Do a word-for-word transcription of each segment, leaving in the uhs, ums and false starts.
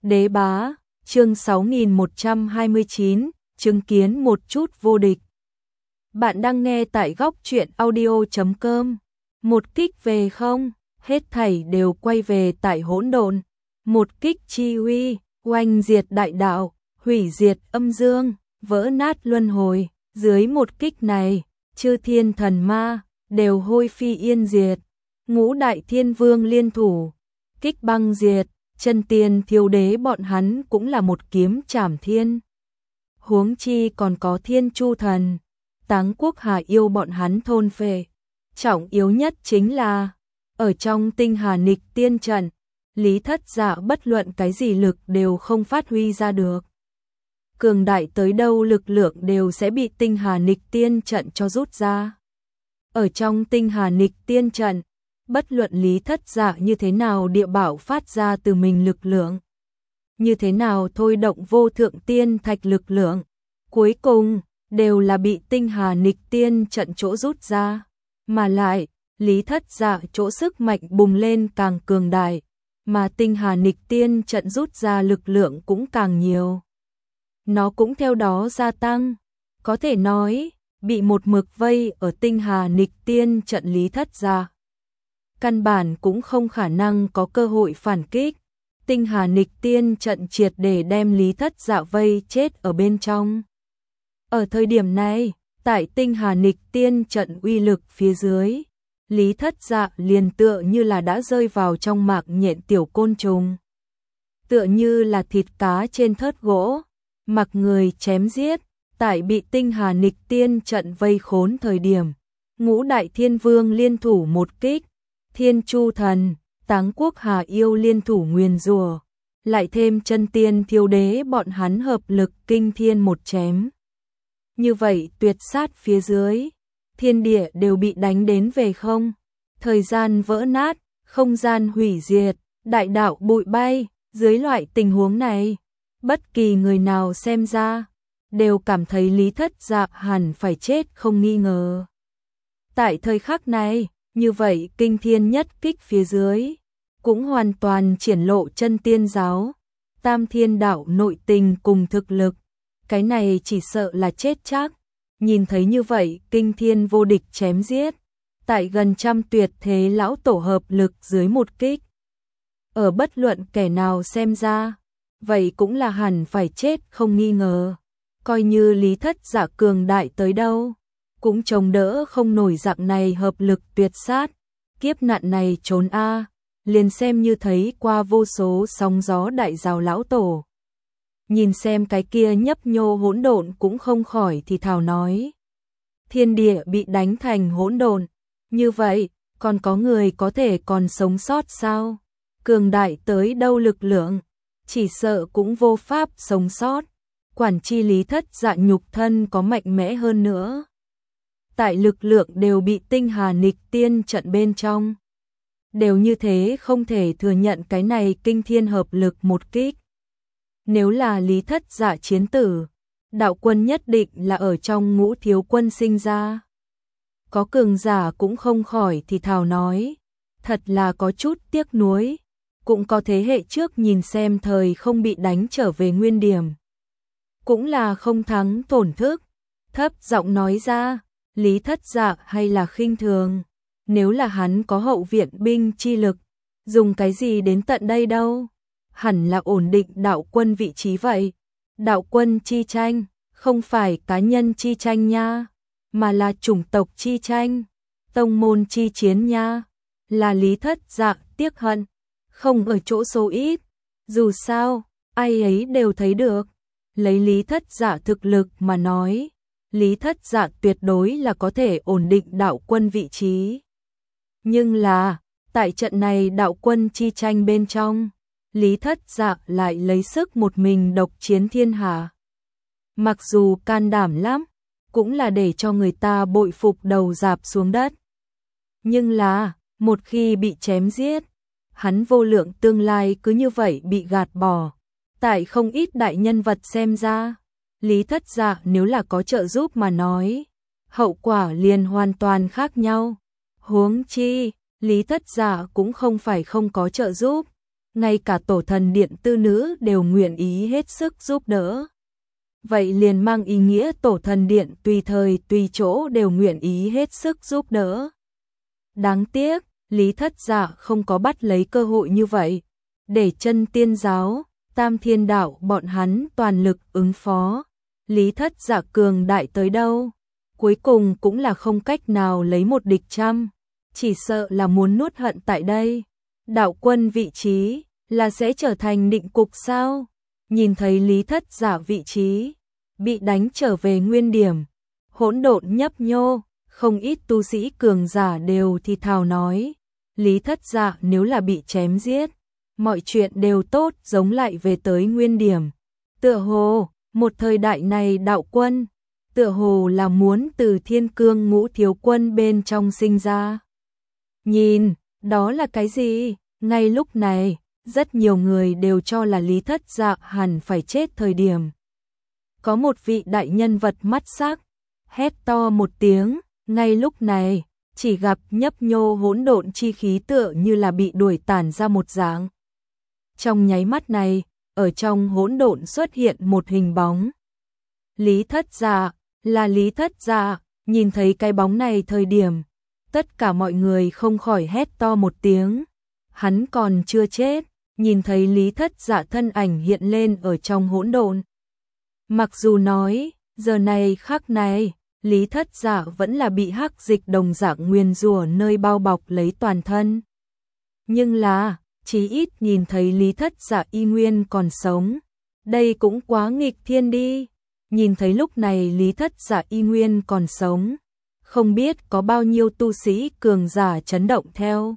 Đế bá, chương sáu nghìn một trăm hai mươi chín, chứng kiến một chút vô địch. Bạn đang nghe tại góc truyện audio chấm com. Một kích về không, hết thảy đều quay về tại hỗn độn. Một kích chi uy, oanh diệt đại đạo, hủy diệt âm dương, vỡ nát luân hồi. Dưới một kích này, chư thiên thần ma đều hôi phi yên diệt. Ngũ đại thiên vương liên thủ, kích băng diệt. Chân tiên thiếu đế bọn hắn cũng là một kiếm trảm thiên. Huống chi còn có thiên chu thần, táng quốc hà yêu bọn hắn thôn phệ. Trọng yếu nhất chính là, ở trong tinh hà nghịch tiên trận, Lý Thất Dạ bất luận cái gì lực đều không phát huy ra được. Cường đại tới đâu lực lượng đều sẽ bị tinh hà nghịch tiên trận cho rút ra. Ở trong tinh hà nghịch tiên trận, bất luận Lý Thất Dạ như thế nào địa bảo phát ra từ mình lực lượng, như thế nào thôi động vô thượng tiên thạch lực lượng, cuối cùng đều là bị tinh hà nghịch tiên trận chỗ rút ra, mà lại Lý Thất Dạ chỗ sức mạnh bùng lên càng cường đại, mà tinh hà nghịch tiên trận rút ra lực lượng cũng càng nhiều. Nó cũng theo đó gia tăng, có thể nói, bị một mực vây ở tinh hà nghịch tiên trận Lý Thất Dạ căn bản cũng không khả năng có cơ hội phản kích. Tinh hà nghịch tiên trận triệt để đem Lý Thất Dạ vây chết ở bên trong. Ở thời điểm này, tại tinh hà nghịch tiên trận uy lực phía dưới, Lý Thất Dạ liền tựa như là đã rơi vào trong mạc nhện tiểu côn trùng. Tựa như là thịt cá trên thớt gỗ, mặc người chém giết, tại bị tinh hà nghịch tiên trận vây khốn thời điểm. Ngũ đại thiên vương liên thủ một kích, thiên chu thần, táng quốc hà yêu liên thủ nguyền rủa, lại thêm chân tiên thiếu đế bọn hắn hợp lực kinh thiên một chém. Như vậy tuyệt sát phía dưới, thiên địa đều bị đánh đến về không, thời gian vỡ nát, không gian hủy diệt, đại đạo bụi bay. Dưới loại tình huống này, bất kỳ người nào xem ra đều cảm thấy Lý Thất Dạ hẳn phải chết không nghi ngờ. Tại thời khắc này, như vậy kinh thiên nhất kích phía dưới, cũng hoàn toàn triển lộ chân tiên giáo, tam thiên đạo nội tình cùng thực lực. Cái này chỉ sợ là chết chắc. Nhìn thấy như vậy kinh thiên vô địch chém giết, tại gần trăm tuyệt thế lão tổ hợp lực dưới một kích. Ở bất luận kẻ nào xem ra, vậy cũng là hẳn phải chết không nghi ngờ. Coi như Lý Thất Dạ cường đại tới đâu, cũng chống đỡ không nổi dạng này hợp lực tuyệt sát. Kiếp nạn này trốn a, liền xem như thấy qua vô số sóng gió đại giáo lão tổ. Nhìn xem cái kia nhấp nhô hỗn độn cũng không khỏi thì thào nói. Thiên địa bị đánh thành hỗn độn, như vậy, còn có người có thể còn sống sót sao? Cường đại tới đâu lực lượng, chỉ sợ cũng vô pháp sống sót. Quản chi Lý Thất Dạ nhục thân có mạnh mẽ hơn nữa, tại lực lượng đều bị tinh hà nghịch tiên trận bên trong. Đều như thế không thể thừa nhận cái này kinh thiên hợp lực một kích. Nếu là Lý Thất Dạ chiến tử, đạo quân nhất định là ở trong ngũ thiếu quân sinh ra. Có cường giả cũng không khỏi thì thào nói, thật là có chút tiếc nuối. Cũng có thế hệ trước nhìn xem thời không bị đánh trở về nguyên điểm, cũng là không thắng tổn thức. Thấp giọng nói ra, Lý Thất Dạ hay là khinh thường. Nếu là hắn có hậu viện binh chi lực, dùng cái gì đến tận đây đâu? Hẳn là ổn định đạo quân vị trí vậy. Đạo quân chi tranh, không phải cá nhân chi tranh nha, mà là chủng tộc chi tranh, tông môn chi chiến nha. Là Lý Thất Dạ tiếc hận, không ở chỗ số ít. Dù sao, ai ấy đều thấy được. Lấy Lý Thất Dạ thực lực mà nói, Lý Thất Dạ tuyệt đối là có thể ổn định đạo quân vị trí. Nhưng là, tại trận này đạo quân chi tranh bên trong, Lý Thất Dạ lại lấy sức một mình độc chiến thiên hạ. Mặc dù can đảm lắm, cũng là để cho người ta bội phục đầu rạp xuống đất. Nhưng là, một khi bị chém giết, hắn vô lượng tương lai cứ như vậy bị gạt bỏ. Tại không ít đại nhân vật xem ra, Lý Thất Dạ nếu là có trợ giúp mà nói, hậu quả liền hoàn toàn khác nhau. Huống chi, Lý Thất Dạ cũng không phải không có trợ giúp. ngay cả tổ thần điện tư nữ đều nguyện ý hết sức giúp đỡ. Vậy liền mang ý nghĩa tổ thần điện tùy thời tùy chỗ đều nguyện ý hết sức giúp đỡ. Đáng tiếc, Lý Thất Dạ không có bắt lấy cơ hội như vậy, để Chân Tiên giáo, Tam Thiên đạo bọn hắn toàn lực ứng phó. Lý Thất Dạ cường đại tới đâu, cuối cùng cũng là không cách nào lấy một địch trăm, chỉ sợ là muốn nuốt hận tại đây. Đạo quân vị trí là sẽ trở thành định cục sao? Nhìn thấy Lý Thất Dạ vị trí bị đánh trở về nguyên điểm, hỗn độn nhấp nhô, không ít tu sĩ cường giả đều thì thào nói, Lý Thất Dạ nếu là bị chém giết, mọi chuyện đều tốt giống lại về tới nguyên điểm. Tựa hồ, một thời đại này đạo quân, tựa hồ là muốn từ Thiên Cương Ngũ Thiếu Quân bên trong sinh ra. Nhìn, đó là cái gì? Ngay lúc này, rất nhiều người đều cho là Lý Thất Dạ hẳn phải chết thời điểm. Có một vị đại nhân vật mắt sắc, hét to một tiếng, ngay lúc này, chỉ gặp nhấp nhô hỗn độn chi khí tựa như là bị đuổi tản ra một dạng. Trong nháy mắt này, ở trong hỗn độn xuất hiện một hình bóng. Lý Thất Dạ, là Lý Thất Dạ, nhìn thấy cái bóng này thời điểm, tất cả mọi người không khỏi hét to một tiếng. Hắn còn chưa chết, nhìn thấy Lý Thất Dạ thân ảnh hiện lên ở trong hỗn độn. Mặc dù nói, giờ này khắc này, Lý Thất Dạ vẫn là bị hắc dịch đồng dạng nguyền rủa nơi bao bọc lấy toàn thân. Nhưng là, chí ít nhìn thấy Lý Thất Dạ y nguyên còn sống. Đây cũng quá nghịch thiên đi. Nhìn thấy lúc này Lý Thất Dạ y nguyên còn sống, không biết có bao nhiêu tu sĩ cường giả chấn động theo.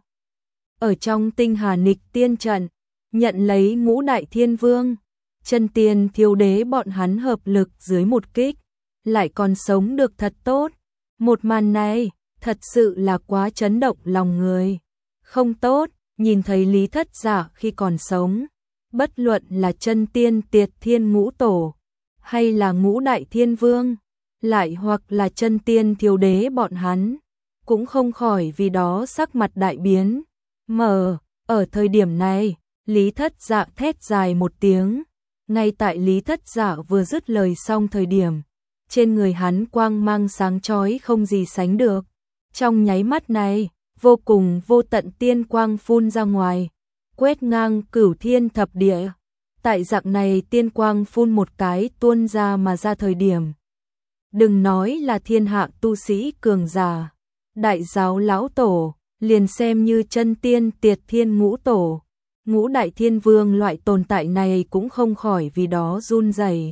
Ở trong tinh hà nghịch tiên trận, nhận lấy ngũ đại thiên vương, chân tiên thiếu đế bọn hắn hợp lực dưới một kích, lại còn sống được thật tốt. Một màn này, thật sự là quá chấn động lòng người. Không tốt, nhìn thấy Lý Thất Dạ khi còn sống, bất luận là chân tiên tiệt thiên ngũ tổ, hay là ngũ đại thiên vương, lại hoặc là chân tiên thiếu đế bọn hắn, cũng không khỏi vì đó sắc mặt đại biến. Mở, ở thời điểm này, Lý Thất Dạ thét dài một tiếng, ngay tại Lý Thất Dạ vừa dứt lời xong thời điểm, trên người hắn quang mang sáng chói không gì sánh được. Trong nháy mắt này, vô cùng vô tận tiên quang phun ra ngoài, quét ngang cửu thiên thập địa. Tại dạng này tiên quang phun một cái tuôn ra mà ra thời điểm. Đừng nói là thiên hạ tu sĩ cường giả, đại giáo lão tổ, liền xem như chân tiên tiệt thiên ngũ tổ, ngũ đại thiên vương loại tồn tại này cũng không khỏi vì đó run rẩy.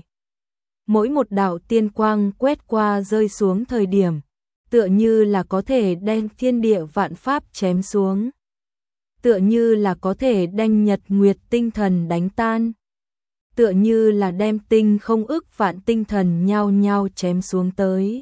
Mỗi một đạo tiên quang quét qua rơi xuống thời điểm, tựa như là có thể đem thiên địa vạn pháp chém xuống. Tựa như là có thể đem nhật nguyệt tinh thần đánh tan. Tựa như là đem tinh không ức vạn tinh thần nhao nhao chém xuống tới.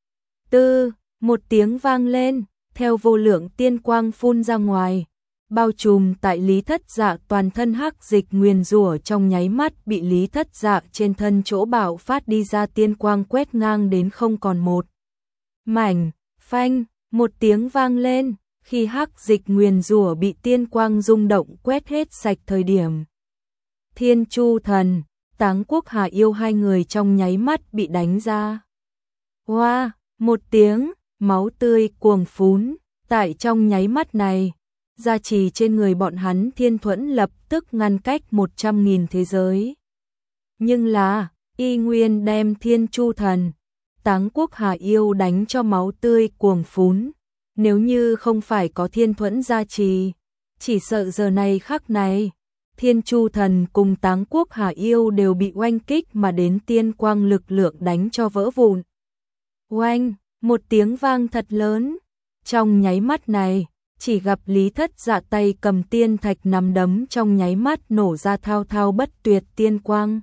Tư, một tiếng vang lên, theo vô lượng tiên quang phun ra ngoài, bao trùm tại Lý Thất Dạ toàn thân hắc dịch nguyền rủa trong nháy mắt bị Lý Thất Dạ trên thân chỗ bạo phát đi ra tiên quang quét ngang đến không còn một mảnh. Phanh, một tiếng vang lên, khi hắc dịch nguyền rủa bị tiên quang rung động quét hết sạch thời điểm. Thiên Chu Thần, Táng Quốc Hà Yêu hai người trong nháy mắt bị đánh ra. Hoa, wow, một tiếng, máu tươi cuồng phún, tại trong nháy mắt này, gia trì trên người bọn hắn thiên thuẫn lập tức ngăn cách một trăm nghìn thế giới. Nhưng là, y nguyên đem Thiên Chu Thần, Táng Quốc Hà Yêu đánh cho máu tươi cuồng phún. Nếu như không phải có thiên thuẫn gia trì, chỉ sợ giờ này khắc này, Thiên Chu Thần cùng Táng Quốc Hà Yêu đều bị oanh kích mà đến tiên quang lực lượng đánh cho vỡ vụn. Oanh, một tiếng vang thật lớn. Trong nháy mắt này, chỉ gặp Lý Thất Dạ tay cầm tiên thạch nắm đấm trong nháy mắt nổ ra thao thao bất tuyệt tiên quang.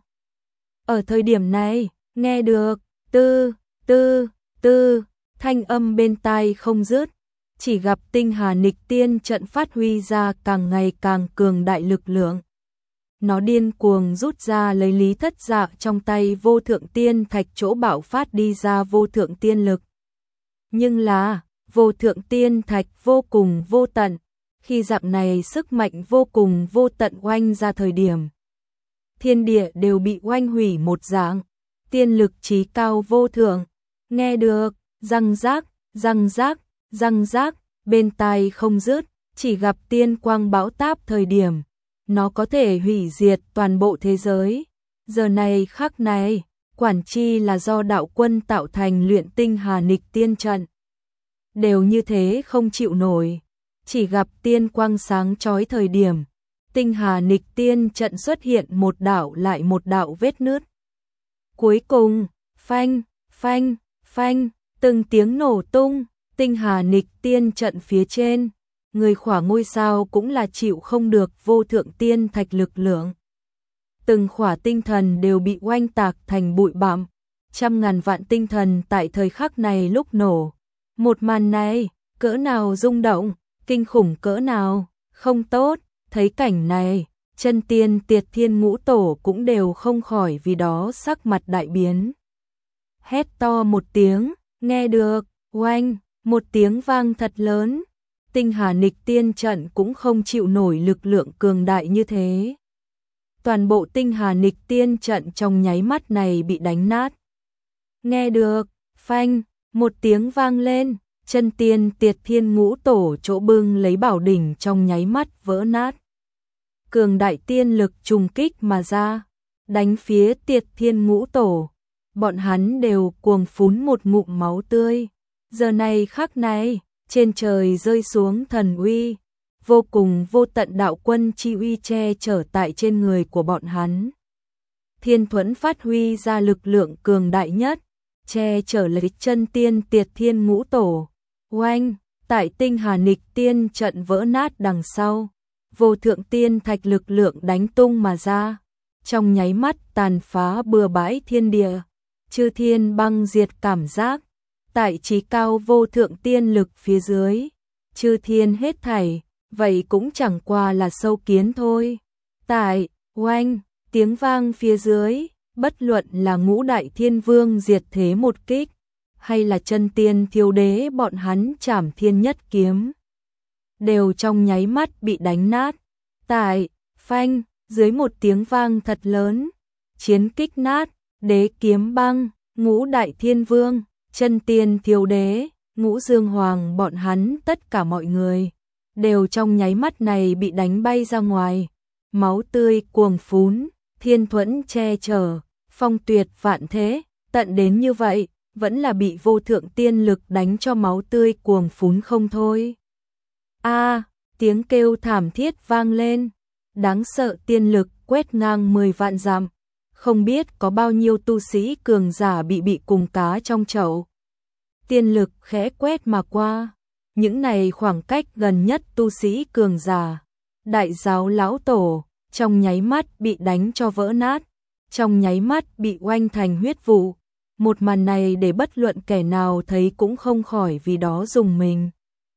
Ở thời điểm này, nghe được, tư, tư, tư, thanh âm bên tai không dứt. Chỉ gặp tinh hà nghịch tiên trận phát huy ra càng ngày càng cường đại lực lượng. Nó điên cuồng rút ra lấy Lý Thất Dạ trong tay vô thượng tiên thạch chỗ bạo phát đi ra vô thượng tiên lực. Nhưng là, vô thượng tiên thạch vô cùng vô tận, khi dạng này sức mạnh vô cùng vô tận oanh ra thời điểm. Thiên địa đều bị oanh hủy một dạng, tiên lực trí cao vô thượng, nghe được, răng rác, răng rác, răng rác, bên tai không dứt, chỉ gặp tiên quang bão táp thời điểm, nó có thể hủy diệt toàn bộ thế giới. Giờ này khắc này, quản chi là do đạo quân tạo thành luyện tinh hà nịch tiên trận. Đều như thế không chịu nổi, chỉ gặp tiên quang sáng chói thời điểm, tinh hà nịch tiên trận xuất hiện một đạo lại một đạo vết nứt. Cuối cùng, phanh, phanh, phanh, từng tiếng nổ tung, tinh hà nịch tiên trận phía trên, người khỏa ngôi sao cũng là chịu không được vô thượng tiên thạch lực lượng. Từng khỏa tinh thần đều bị oanh tạc thành bụi bặm, trăm ngàn vạn tinh thần tại thời khắc này lúc nổ. Một màn này, cỡ nào rung động, kinh khủng cỡ nào, không tốt, thấy cảnh này, chân tiên Tiệt Thiên Ngũ Tổ cũng đều không khỏi vì đó sắc mặt đại biến. Hét to một tiếng, nghe được, oanh, một tiếng vang thật lớn, tinh hà nịch tiên trận cũng không chịu nổi lực lượng cường đại như thế. Toàn bộ tinh hà nịch tiên trận trong nháy mắt này bị đánh nát. Nghe được, phanh, một tiếng vang lên, chân tiên Tiệt Thiên Ngũ Tổ chỗ bưng lấy bảo đỉnh trong nháy mắt vỡ nát. Cường đại tiên lực trùng kích mà ra, đánh phía Tiệt Thiên Ngũ Tổ, bọn hắn đều cuồng phún một ngụm máu tươi. Giờ này khắc này, trên trời rơi xuống thần uy, vô cùng vô tận đạo quân chi uy che chở tại trên người của bọn hắn. Thiên Thuẫn phát huy ra lực lượng cường đại nhất, che chở lấy chân tiên Tiệt Thiên Ngũ Tổ. Oanh, tại tinh hà nịch tiên trận vỡ nát đằng sau, vô thượng tiên thạch lực lượng đánh tung mà ra, trong nháy mắt tàn phá bừa bãi thiên địa, chư thiên băng diệt cảm giác. Tại trí cao vô thượng tiên lực phía dưới, chư thiên hết thảy, vậy cũng chẳng qua là sâu kiến thôi. Tại, oanh, tiếng vang phía dưới, bất luận là ngũ đại thiên vương diệt thế một kích, hay là chân tiên thiếu đế bọn hắn trảm thiên nhất kiếm, đều trong nháy mắt bị đánh nát. Tại, phanh, dưới một tiếng vang thật lớn, chiến kích nát, đế kiếm băng, ngũ đại thiên vương, chân tiên thiếu đế, ngũ dương hoàng bọn hắn tất cả mọi người, đều trong nháy mắt này bị đánh bay ra ngoài. Máu tươi cuồng phún, Thiên Thuẫn che chở, phong tuyệt vạn thế, tận đến như vậy, vẫn là bị vô thượng tiên lực đánh cho máu tươi cuồng phún không thôi. A, tiếng kêu thảm thiết vang lên, đáng sợ tiên lực quét ngang mười vạn dặm, không biết có bao nhiêu tu sĩ cường giả bị bị cùng cá trong chậu. Tiên lực khẽ quét mà qua, những này khoảng cách gần nhất tu sĩ cường giả, đại giáo lão tổ, trong nháy mắt bị đánh cho vỡ nát, trong nháy mắt bị oanh thành huyết vụ. Một màn này để bất luận kẻ nào thấy cũng không khỏi vì đó rùng mình.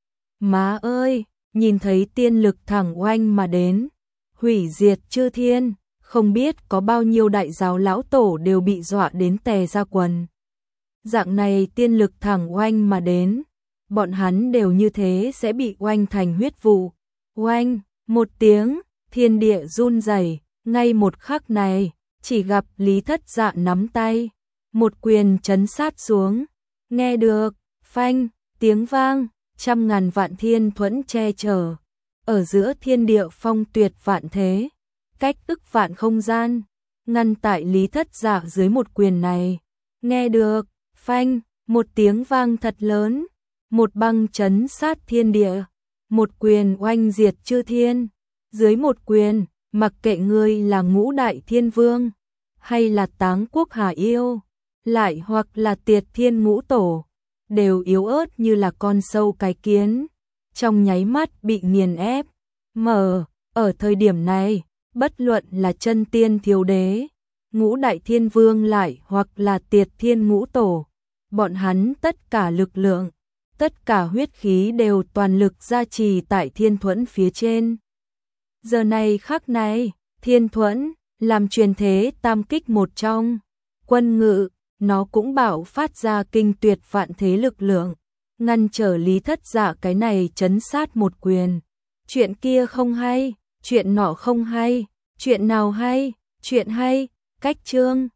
Má ơi, nhìn thấy tiên lực thẳng oanh mà đến, hủy diệt chư thiên, không biết có bao nhiêu đại giáo lão tổ đều bị dọa đến tè ra quần. Dạng này tiên lực thẳng oanh mà đến, bọn hắn đều như thế sẽ bị oanh thành huyết vụ. Oanh, một tiếng, thiên địa run rẩy, ngay một khắc này, chỉ gặp Lý Thất Dạ nắm tay, một quyền chấn sát xuống, nghe được, phanh, tiếng vang, trăm ngàn vạn thiên thuẫn che chở, ở giữa thiên địa phong tuyệt vạn thế, cách ức vạn không gian, ngăn tại Lý Thất Dạ dưới một quyền này, nghe được, phanh, một tiếng vang thật lớn, một băng chấn sát thiên địa, một quyền oanh diệt chư thiên, dưới một quyền, mặc kệ ngươi là ngũ đại thiên vương, hay là táng quốc hà yêu, lại hoặc là Tiệt Thiên Ngũ Tổ, đều yếu ớt như là con sâu cái kiến, trong nháy mắt bị nghiền ép. Mở, ở thời điểm này, bất luận là chân tiên thiếu đế, ngũ đại thiên vương lại hoặc là Tiệt Thiên Ngũ Tổ, bọn hắn tất cả lực lượng, tất cả huyết khí đều toàn lực gia trì tại Thiên Thuẫn phía trên. Giờ này khắc này, Thiên Thuẫn làm truyền thế tam kích một trong, quân ngự, nó cũng bạo phát ra kinh tuyệt vạn thế lực lượng, ngăn trở Lý Thất Dạ cái này chấn sát một quyền. chuyện kia không hay, chuyện nọ không hay, chuyện nào hay, chuyện hay, cách chương.